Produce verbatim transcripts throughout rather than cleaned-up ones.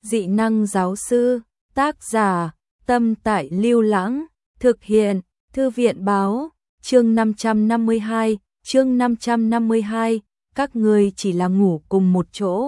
dị năng giáo sư, tác giả, Tâm Tại Lưu Lãng, thực hiện, Thư viện báo, chương năm trăm năm mươi hai, chương năm trăm năm mươi hai, các người chỉ là ngủ cùng một chỗ.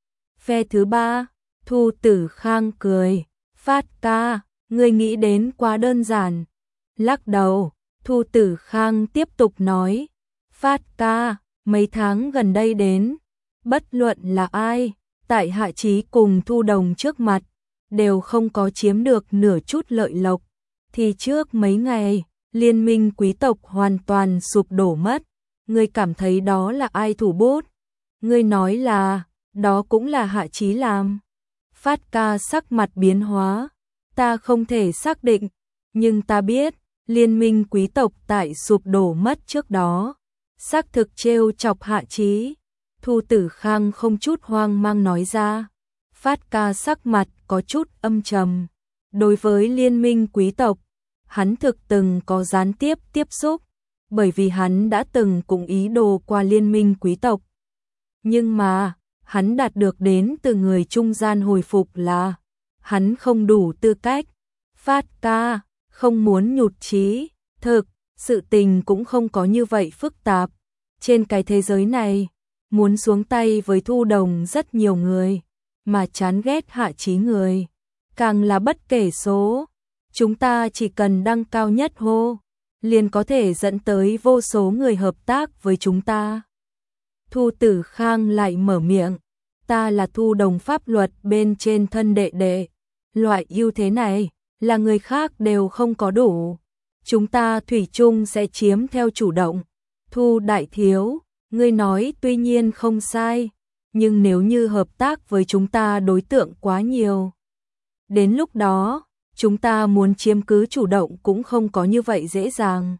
Phe thứ ba, Thu Tử Khang cười, Phát ca, ngươi nghĩ đến quá đơn giản. Lắc đầu, Thu Tử Khang tiếp tục nói, Phát ca, mấy tháng gần đây đến, bất luận là ai, tại Hạ Chí cùng Thu Đồng trước mặt, đều không có chiếm được nửa chút lợi lộc. Thì trước mấy ngày, liên minh quý tộc hoàn toàn sụp đổ mất. Ngươi cảm thấy đó là ai thủ bút? Ngươi nói là, đó cũng là Hạ Chí làm. Phát ca sắc mặt biến hóa, ta không thể xác định, nhưng ta biết, liên minh quý tộc tại sụp đổ mất trước đó, xác thực trêu chọc Hạ Chí. Thu Tử Khang không chút hoang mang nói ra. Phát ca sắc mặt có chút âm trầm. Đối với liên minh quý tộc, hắn thực từng có gián tiếp tiếp xúc, bởi vì hắn đã từng cùng ý đồ qua liên minh quý tộc. Nhưng mà, hắn đạt được đến từ người trung gian hồi phục là, hắn không đủ tư cách. Phát ca, không muốn nhụt chí, thực, sự tình cũng không có như vậy phức tạp. Trên cái thế giới này, muốn xuống tay với Thu Đồng rất nhiều người, mà chán ghét Hạ Chí người, càng là bất kể số. Chúng ta chỉ cần đăng cao nhất hô, liền có thể dẫn tới vô số người hợp tác với chúng ta. Thu Tử Khang lại mở miệng, ta là Thu Đồng pháp luật bên trên thân đệ đệ, loại ưu thế này là người khác đều không có đủ. Chúng ta thủy chung sẽ chiếm theo chủ động. Thu đại thiếu, ngươi nói tuy nhiên không sai, nhưng nếu như hợp tác với chúng ta đối tượng quá nhiều, đến lúc đó, chúng ta muốn chiếm cứ chủ động cũng không có như vậy dễ dàng.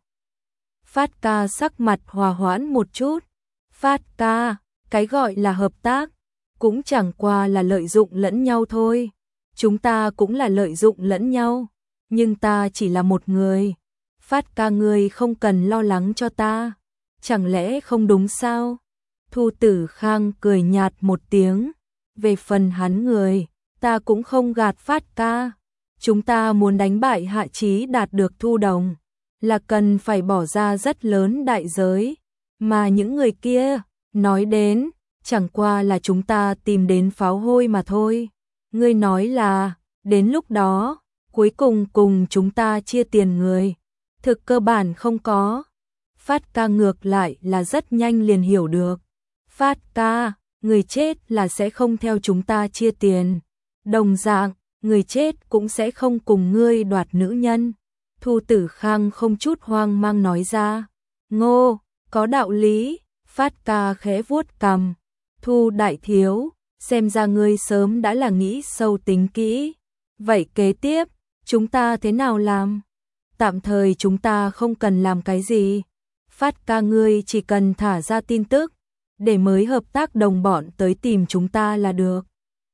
Phát ca sắc mặt hòa hoãn một chút. Phát ca, cái gọi là hợp tác, cũng chẳng qua là lợi dụng lẫn nhau thôi. Chúng ta cũng là lợi dụng lẫn nhau, nhưng ta chỉ là một người. Phát ca ngươi không cần lo lắng cho ta, chẳng lẽ không đúng sao? Thu Tử Khang cười nhạt một tiếng, về phần hắn người, ta cũng không gạt Phát ca. Chúng ta muốn đánh bại Hạ Chí đạt được Thu Đồng, là cần phải bỏ ra rất lớn đại giới, mà những người kia, nói đến, chẳng qua là chúng ta tìm đến pháo hôi mà thôi. Ngươi nói là, đến lúc đó, cuối cùng cùng chúng ta chia tiền người, thực cơ bản không có. Phát ca ngược lại là rất nhanh liền hiểu được. Phát ca, người chết là sẽ không theo chúng ta chia tiền. Đồng dạng, người chết cũng sẽ không cùng ngươi đoạt nữ nhân. Thu Tử Khang không chút hoang mang nói ra. Ngô, có đạo lý. Phát ca khẽ vuốt cằm. Thu đại thiếu, xem ra ngươi sớm đã là nghĩ sâu tính kỹ. Vậy kế tiếp, chúng ta thế nào làm? Tạm thời chúng ta không cần làm cái gì. Phát ca ngươi chỉ cần thả ra tin tức, để mới hợp tác đồng bọn tới tìm chúng ta là được.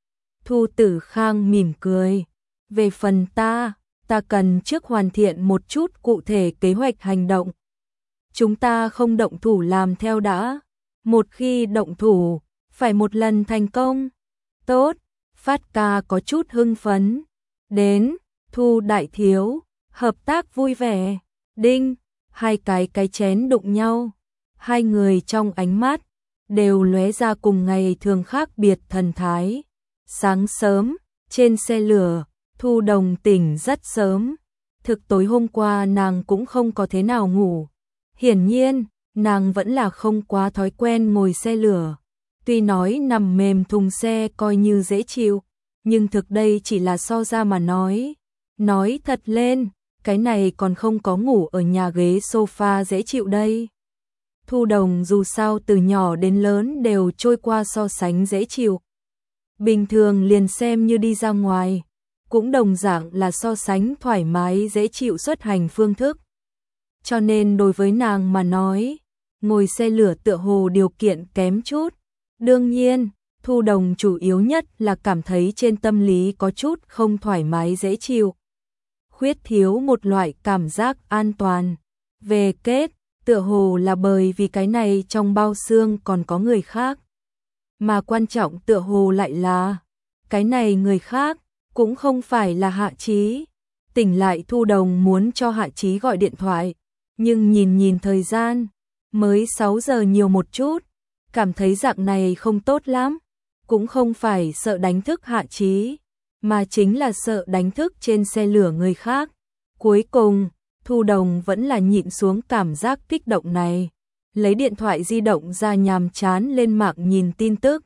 Thu Tử Khang mỉm cười. Về phần ta, ta cần trước hoàn thiện một chút cụ thể kế hoạch hành động. Chúng ta không động thủ làm theo đã. Một khi động thủ, phải một lần thành công. Tốt, Phát ca có chút hưng phấn. Đến, Thu đại thiếu, hợp tác vui vẻ. Đinh, hai cái cái chén đụng nhau. Hai người trong ánh mắt, đều lóe ra cùng ngày thường khác biệt thần thái. Sáng sớm, trên xe lửa, Thu Đồng tỉnh rất sớm. Thực tối hôm qua nàng cũng không có thế nào ngủ. Hiển nhiên, nàng vẫn là không quá thói quen ngồi xe lửa. Tuy nói nằm mềm thùng xe coi như dễ chịu, nhưng thực đây chỉ là so ra mà nói. Nói thật lên, cái này còn không có ngủ ở nhà ghế sofa dễ chịu đây. Thu Đồng dù sao từ nhỏ đến lớn đều trôi qua so sánh dễ chịu. Bình thường liền xem như đi ra ngoài, cũng đồng dạng là so sánh thoải mái dễ chịu xuất hành phương thức. Cho nên đối với nàng mà nói, ngồi xe lửa tựa hồ điều kiện kém chút. Đương nhiên, Thu Đồng chủ yếu nhất là cảm thấy trên tâm lý có chút không thoải mái dễ chịu. Khuyết thiếu một loại cảm giác an toàn. Về kết, tựa hồ là bởi vì cái này trong bao xương còn có người khác. Mà quan trọng tựa hồ lại là, Cái này người khác, cũng không phải là Hạ Chí. Tỉnh lại Thu Đồng muốn cho Hạ Chí gọi điện thoại, nhưng nhìn nhìn thời gian, mới sáu giờ nhiều một chút, cảm thấy dạng này không tốt lắm, cũng không phải sợ đánh thức Hạ Chí, mà chính là sợ đánh thức trên xe lửa người khác. Cuối cùng, Thu Đồng vẫn là nhịn xuống cảm giác kích động này, lấy điện thoại di động ra nhàm chán lên mạng nhìn tin tức.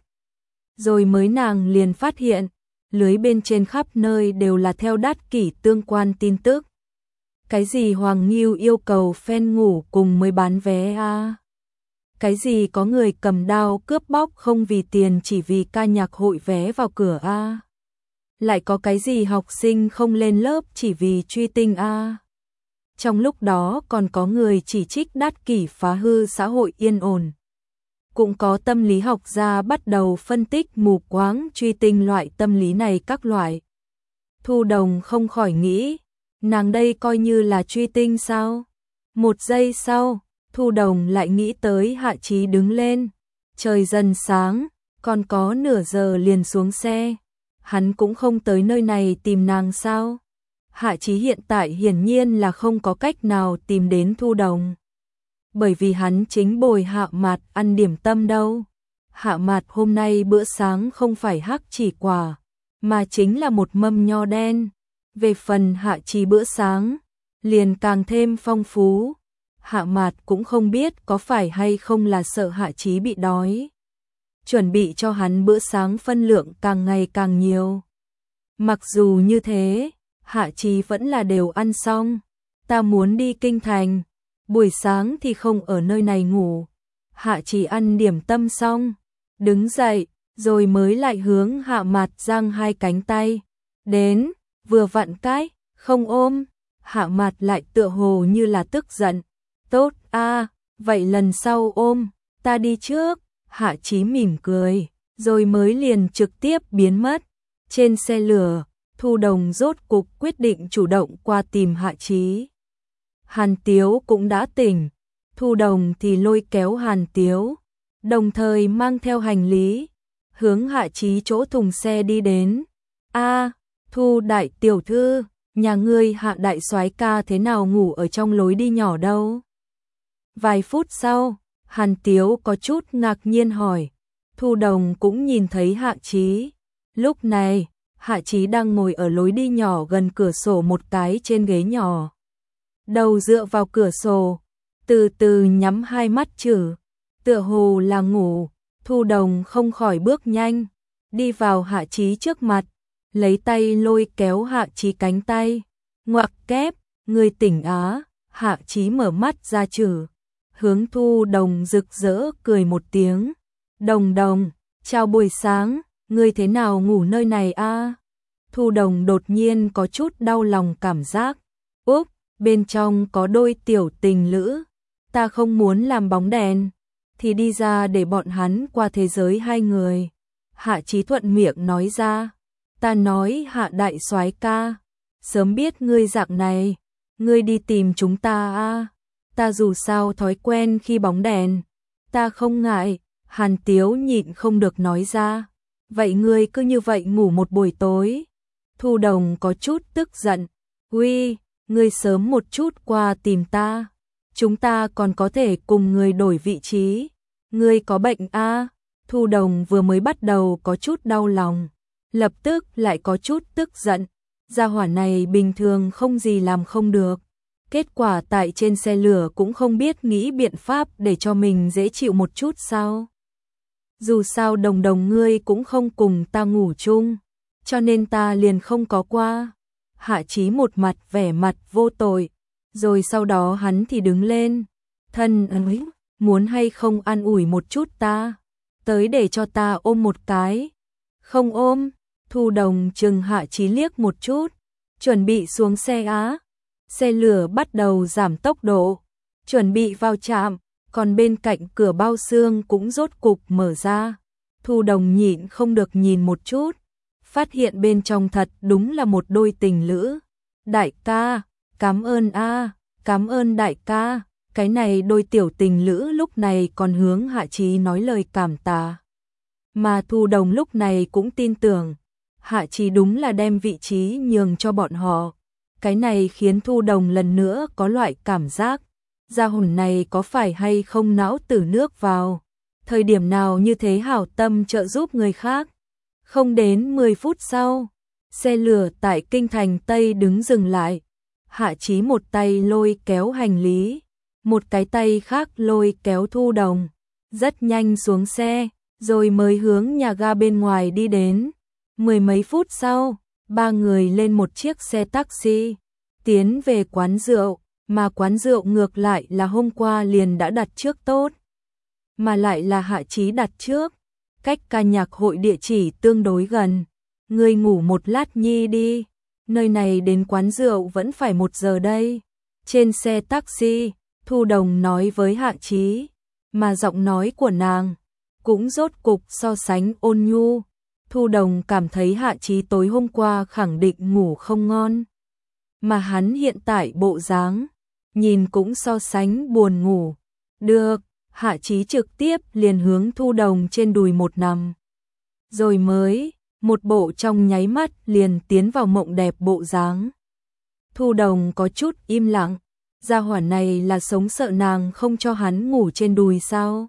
Rồi mới nàng liền phát hiện, lưới bên trên khắp nơi đều là theo đắt kỷ tương quan tin tức. Cái gì Hoàng Nghiêu yêu cầu fan ngủ cùng mới bán vé a? Cái gì có người cầm đao cướp bóc không vì tiền chỉ vì ca nhạc hội vé vào cửa a? Lại có cái gì học sinh không lên lớp chỉ vì truy tinh a? Trong lúc đó còn có người chỉ trích đắt kỷ phá hư xã hội yên ổn. Cũng có tâm lý học gia bắt đầu phân tích mù quáng truy tinh loại tâm lý này các loại. Thu Đồng không khỏi nghĩ, nàng đây coi như là truy tinh sao? Một giây sau, Thu Đồng lại nghĩ tới Hạ Chí đứng lên. Trời dần sáng, còn có nửa giờ liền xuống xe. Hắn cũng không tới nơi này tìm nàng sao? Hạ Chí hiện tại hiển nhiên là không có cách nào tìm đến Thu Đồng. Bởi vì hắn chính bồi Hạ Mạt ăn điểm tâm đâu. Hạ Mạt hôm nay bữa sáng không phải hắc chỉ quả, mà chính là một mâm nho đen. Về phần Hạ Chí bữa sáng, liền càng thêm phong phú. Hạ Mạt cũng không biết có phải hay không là sợ Hạ Chí bị đói. Chuẩn bị cho hắn bữa sáng phân lượng càng ngày càng nhiều. Mặc dù như thế, Hạ Chí vẫn là đều ăn xong. Ta muốn đi kinh thành, buổi sáng thì không ở nơi này ngủ. Hạ Chí ăn điểm tâm xong, đứng dậy, rồi mới lại hướng Hạ Mạt giang hai cánh tay. Đến, vừa vặn cái, không ôm. Hạ Mạt lại tựa hồ như là tức giận. Tốt a, vậy lần sau ôm, ta đi trước. Hạ Chí mỉm cười, rồi mới liền trực tiếp biến mất. Trên xe lửa, Thu Đồng rốt cục quyết định chủ động qua tìm Hạ Chí. Hàn Tiếu cũng đã tỉnh, Thu Đồng thì lôi kéo Hàn Tiếu, đồng thời mang theo hành lý, hướng Hạ Chí chỗ thùng xe đi đến. A, Thu đại tiểu thư, nhà ngươi Hạ đại soái ca thế nào ngủ ở trong lối đi nhỏ đâu? Vài phút sau, Hàn Tiếu có chút ngạc nhiên hỏi. Thu Đồng cũng nhìn thấy Hạ Chí. Lúc này, Hạ Chí đang ngồi ở lối đi nhỏ gần cửa sổ một cái trên ghế nhỏ. Đầu dựa vào cửa sổ, từ từ nhắm hai mắt chử, tựa hồ là ngủ. Thu Đồng không khỏi bước nhanh, đi vào Hạ Chí trước mặt, lấy tay lôi kéo Hạ Chí cánh tay. Ngoặc kép, người tỉnh á. Hạ Chí mở mắt ra chử, hướng Thu Đồng rực rỡ cười một tiếng. Đồng Đồng, chào buổi sáng, ngươi thế nào ngủ nơi này a? Thu Đồng đột nhiên có chút đau lòng cảm giác. Úp, bên trong có đôi tiểu tình lữ, ta không muốn làm bóng đèn, thì đi ra để bọn hắn qua thế giới hai người. Hạ Chí thuận miệng nói ra. Ta nói Hạ đại soái ca, sớm biết ngươi dạng này, ngươi đi tìm chúng ta a. Ta dù sao thói quen khi bóng đèn, ta không ngại. Hàn Tiếu nhịn không được nói ra. Vậy ngươi cứ như vậy ngủ một buổi tối? Thu Đồng có chút tức giận. Uy, ngươi sớm một chút qua tìm ta, chúng ta còn có thể cùng ngươi đổi vị trí. Ngươi có bệnh a? Thu Đồng vừa mới bắt đầu có chút đau lòng, lập tức lại có chút tức giận. Gia hỏa này bình thường không gì làm không được, kết quả tại trên xe lửa cũng không biết nghĩ biện pháp để cho mình dễ chịu một chút sao? Dù sao Đồng Đồng ngươi cũng không cùng ta ngủ chung, cho nên ta liền không có qua. Hạ Chí một mặt vẻ mặt vô tội, rồi sau đó hắn thì đứng lên. Thân ơi, muốn hay không an ủi một chút ta, tới để cho ta ôm một cái. Không ôm. Thu Đồng chừng Hạ Chí liếc một chút, chuẩn bị xuống xe á. Xe lửa bắt đầu giảm tốc độ, chuẩn bị vào trạm, còn bên cạnh cửa bao xương cũng rốt cục mở ra. Thu Đồng nhịn không được nhìn một chút, phát hiện bên trong thật đúng là một đôi tình lữ. Đại ca, cảm ơn a, cảm ơn đại ca. Cái này đôi tiểu tình lữ lúc này còn hướng Hạ Chí nói lời cảm tạ. Mà Thu Đồng lúc này cũng tin tưởng, Hạ Chí đúng là đem vị trí nhường cho bọn họ. Cái này khiến Thu Đồng lần nữa có loại cảm giác, gia hồn này có phải hay không não tử nước vào. Thời điểm nào như thế hảo tâm trợ giúp người khác. Không đến mười phút sau, xe lửa tại kinh thành Tây đứng dừng lại. Hạ Chí một tay lôi kéo hành lý, một cái tay khác lôi kéo Thu Đồng, rất nhanh xuống xe, rồi mới hướng nhà ga bên ngoài đi đến. Mười mấy phút sau, ba người lên một chiếc xe taxi, tiến về quán rượu, mà quán rượu ngược lại là hôm qua liền đã đặt trước tốt. Mà lại là Hạ Chí đặt trước, cách ca nhạc hội địa chỉ tương đối gần. Ngươi ngủ một lát nhi đi, nơi này đến quán rượu vẫn phải một giờ đây. Trên xe taxi, Thu Đồng nói với Hạ Chí, mà giọng nói của nàng cũng rốt cục so sánh ôn nhu. Thu Đồng cảm thấy Hạ Chí tối hôm qua khẳng định ngủ không ngon, mà hắn hiện tại bộ dáng nhìn cũng so sánh buồn ngủ. Được, Hạ Chí trực tiếp liền hướng Thu Đồng trên đùi một nằm, rồi mới một bộ trong nháy mắt liền tiến vào mộng đẹp bộ dáng. Thu Đồng có chút im lặng, gia hỏa này là sống sợ nàng không cho hắn ngủ trên đùi sao?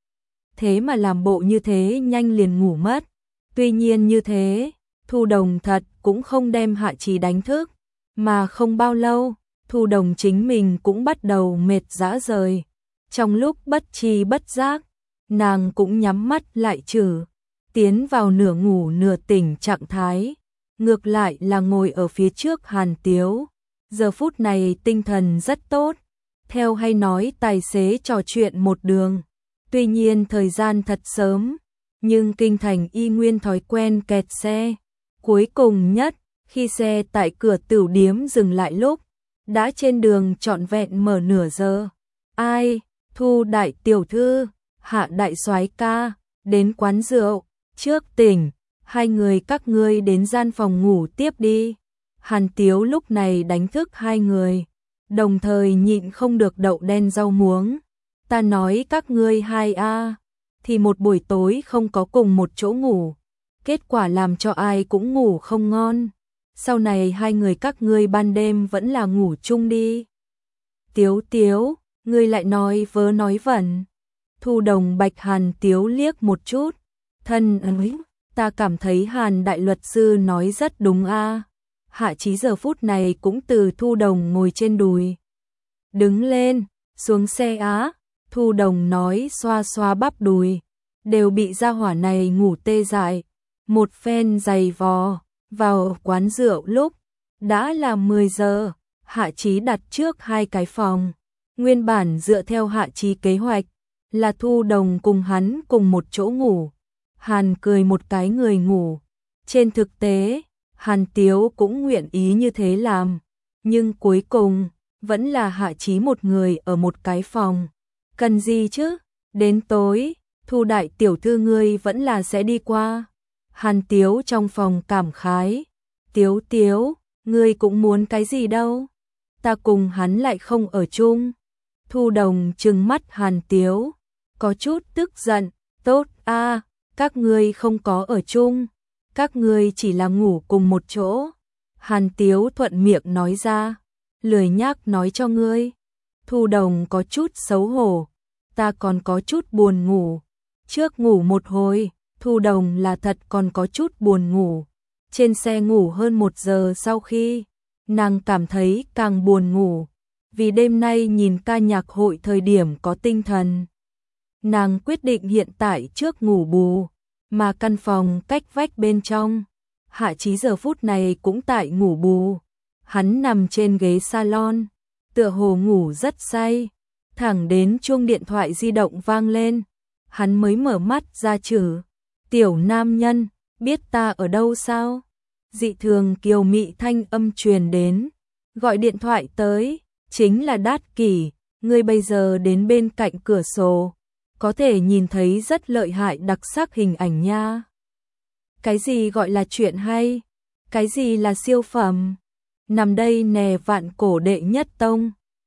Thế mà làm bộ như thế nhanh liền ngủ mất. Tuy nhiên như thế, Thu Đồng thật cũng không đem Hạ Chí đánh thức, mà không bao lâu, Thu Đồng chính mình cũng bắt đầu mệt rã rời. Trong lúc bất tri bất giác, nàng cũng nhắm mắt lại trừ, tiến vào nửa ngủ nửa tỉnh trạng thái. Ngược lại là ngồi ở phía trước Hàn Tiếu, giờ phút này tinh thần rất tốt, theo hay nói tài xế trò chuyện một đường. Tuy nhiên thời gian thật sớm, nhưng kinh thành y nguyên thói quen kẹt xe. Cuối cùng nhất, khi xe tại cửa tửu điếm dừng lại lúc, đã trên đường trọn vẹn mở nửa giờ. Ai, Thu đại tiểu thư, Hạ đại soái ca, đến quán rượu, trước tỉnh, hai người các ngươi đến gian phòng ngủ tiếp đi. Hàn Tiếu lúc này đánh thức hai người, đồng thời nhịn không được đậu đen rau muống. Ta nói các ngươi hai a, thì một buổi tối không có cùng một chỗ ngủ, kết quả làm cho ai cũng ngủ không ngon. Sau này hai người các ngươi ban đêm vẫn là ngủ chung đi. Tiếu Tiếu, ngươi lại nói vớ nói vẩn. Thu Đồng bạch Hàn Tiếu liếc một chút, thân ấy, ta cảm thấy Hàn đại luật sư nói rất đúng a. Hạ Chí giờ phút này cũng từ Thu Đồng ngồi trên đùi đứng lên, xuống xe á. Thu Đồng nói xoa xoa bắp đùi, đều bị gia hỏa này ngủ tê dại. Một phen giày vò, vào quán rượu lúc đã là mười giờ. Hạ Chí đặt trước hai cái phòng. Nguyên bản dựa theo Hạ Chí kế hoạch là Thu Đồng cùng hắn cùng một chỗ ngủ, Hàn cười một cái người ngủ. Trên thực tế, Hàn Tiếu cũng nguyện ý như thế làm, nhưng cuối cùng vẫn là Hạ Chí một người ở một cái phòng. Cần gì chứ? Đến tối, Thu đại tiểu thư ngươi vẫn là sẽ đi qua. Hàn Tiếu trong phòng cảm khái. Tiếu Tiếu, ngươi cũng muốn cái gì đâu? Ta cùng hắn lại không ở chung. Thu Đồng trừng mắt Hàn Tiếu, có chút tức giận. Tốt a, các ngươi không có ở chung, các ngươi chỉ là ngủ cùng một chỗ. Hàn Tiếu thuận miệng nói ra, lười nhác nói cho ngươi. Thu Đồng có chút xấu hổ, ta còn có chút buồn ngủ. Trước ngủ một hồi, Thu Đồng là thật còn có chút buồn ngủ. Trên xe ngủ hơn một giờ sau khi, nàng cảm thấy càng buồn ngủ, vì đêm nay nhìn ca nhạc hội thời điểm có tinh thần. Nàng quyết định hiện tại trước ngủ bù, mà căn phòng cách vách bên trong. Hạ Chí giờ phút này cũng tại ngủ bù, hắn nằm trên ghế salon, tựa hồ ngủ rất say, thẳng đến chuông điện thoại di động vang lên, hắn mới mở mắt ra chử. Tiểu nam nhân, biết ta ở đâu sao? Dị thường kiều mị thanh âm truyền đến, gọi điện thoại tới, chính là Đát Kỷ, ngươi bây giờ đến bên cạnh cửa sổ, có thể nhìn thấy rất lợi hại đặc sắc hình ảnh nha. Cái gì gọi là chuyện hay? Cái gì là siêu phẩm? Nằm đây nè vạn cổ đệ nhất tông.